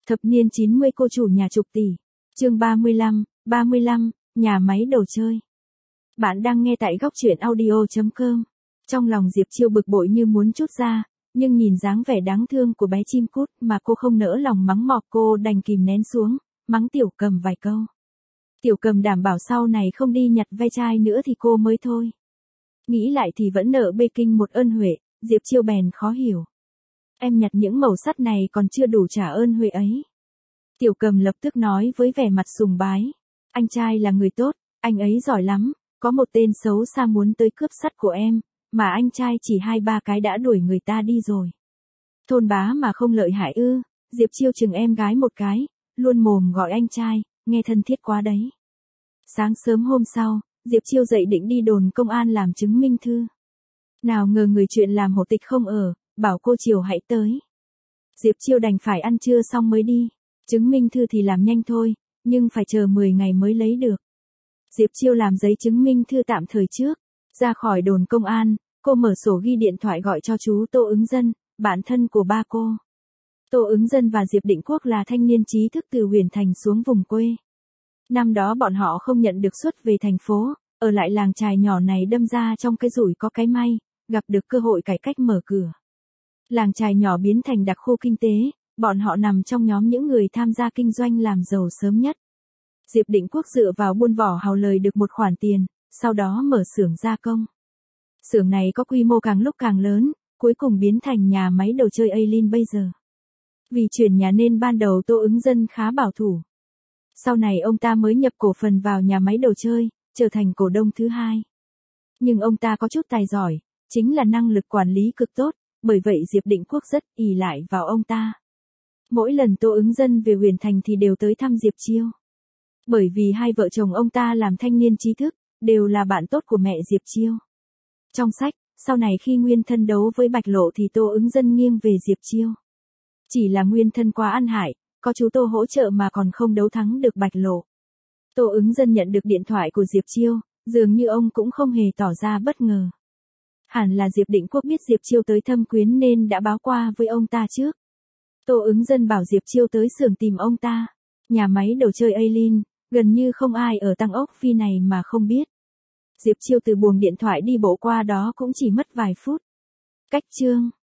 Thập niên 90 cô chủ nhà chục tỷ. Chương 35, nhà máy đồ chơi. Bạn đang nghe tại góc truyện audio.com. Trong lòng Diệp Chiêu bực bội như muốn trút ra, nhưng nhìn dáng vẻ đáng thương của bé chim cút mà cô không nỡ lòng mắng mọc, cô đành kìm nén xuống, mắng Tiểu Cầm vài câu. Tiểu Cầm đảm bảo sau này không đi nhặt ve chai nữa thì cô mới thôi. Nghĩ lại thì vẫn nợ bê kinh một ơn huệ, Diệp Chiêu bèn khó hiểu. Em nhặt những mẩu sắt này còn chưa đủ trả ơn huệ ấy. Tiểu Cầm lập tức nói với vẻ mặt sùng bái. Anh trai là người tốt, anh ấy giỏi lắm, có một tên xấu xa muốn tới cướp sắt của em, mà anh trai chỉ 2-3 cái đã đuổi người ta đi rồi. Thôn bá mà không lợi hại ư? Diệp Chiêu chừng em gái một cái, luôn mồm gọi anh trai, nghe thân thiết quá đấy. Sáng sớm hôm sau, Diệp Chiêu dậy định đi đồn công an làm chứng minh thư. Nào ngờ người chuyện làm hộ tịch không ở, bảo cô chiều hãy tới. Diệp Chiêu đành phải ăn trưa xong mới đi. Chứng minh thư thì làm nhanh thôi, nhưng phải chờ 10 ngày mới lấy được. Diệp Chiêu làm giấy chứng minh thư tạm thời trước. Ra khỏi đồn công an, cô mở sổ ghi điện thoại gọi cho chú Tô Ứng Dân, bạn thân của ba cô. Tô Ứng Dân và Diệp Định Quốc là thanh niên trí thức từ Huyền Thành xuống vùng quê. Năm đó bọn họ không nhận được suất về thành phố, ở lại làng chài nhỏ này đâm ra trong cái rủi có cái may, gặp được cơ hội cải cách mở cửa. Làng chài nhỏ biến thành đặc khu kinh tế, bọn họ nằm trong nhóm những người tham gia kinh doanh làm giàu sớm nhất. Diệp Định Quốc dựa vào buôn vỏ hào lời được một khoản tiền, sau đó mở xưởng gia công. Xưởng này có quy mô càng lúc càng lớn, cuối cùng biến thành nhà máy đồ chơi Aileen bây giờ. Vì chuyển nhà nên ban đầu Tô Ứng Dân khá bảo thủ. Sau này ông ta mới nhập cổ phần vào nhà máy đồ chơi, trở thành cổ đông thứ hai. Nhưng ông ta có chút tài giỏi, chính là năng lực quản lý cực tốt, bởi vậy Diệp Định Quốc rất ỷ lại vào ông ta. Mỗi lần Tô Ứng Dân về Huyền Thành thì đều tới thăm Diệp Chiêu. Bởi vì hai vợ chồng ông ta làm thanh niên trí thức, đều là bạn tốt của mẹ Diệp Chiêu. Trong sách, sau này khi Nguyên Thân đấu với Bạch Lộ thì Tô Ứng Dân nghiêng về Diệp Chiêu. Chỉ là Nguyên Thân quá ăn hại, có chú Tô hỗ trợ mà còn không đấu thắng được Bạch Lộ. Tô Ứng Dân nhận được điện thoại của Diệp Chiêu, dường như ông cũng không hề tỏ ra bất ngờ. Hẳn là Diệp Định Quốc biết Diệp Chiêu tới thăm Quyến nên đã báo qua với ông ta trước. Tô Ứng Dân bảo Diệp Chiêu tới xưởng tìm ông ta. Nhà máy đồ chơi Aileen, gần như không ai ở Tăng Ốc Phi này mà không biết. Diệp Chiêu từ buồng điện thoại đi bộ qua đó cũng chỉ mất vài phút. Cách chương